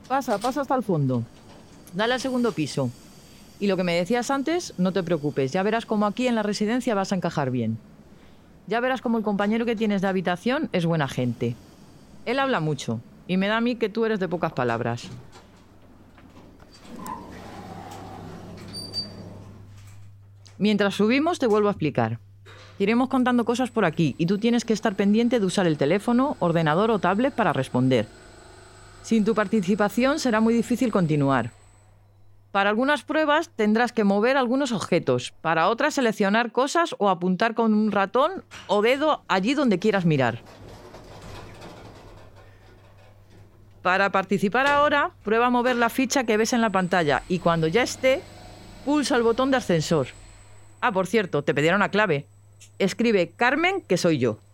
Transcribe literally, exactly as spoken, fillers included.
Pasa, pasa hasta el fondo. Dale al segundo piso. Y lo que me decías antes, no te preocupes. Ya verás cómo aquí en la residencia vas a encajar bien. Ya verás cómo el compañero que tienes de habitación es buena gente. Él habla mucho. Y me da a mí que tú eres de pocas palabras. Mientras subimos, te vuelvo a explicar. Iremos contando cosas por aquí y tú tienes que estar pendiente de usar el teléfono, ordenador o tablet para responder. Sin tu participación será muy difícil continuar. Para algunas pruebas tendrás que mover algunos objetos, para otras seleccionar cosas o apuntar con un ratón o dedo allí donde quieras mirar. Para participar ahora, prueba a mover la ficha que ves en la pantalla y cuando ya esté, pulsa el botón de ascensor. Ah, por cierto, te pedirá una clave. Escribe Carmen, que soy yo.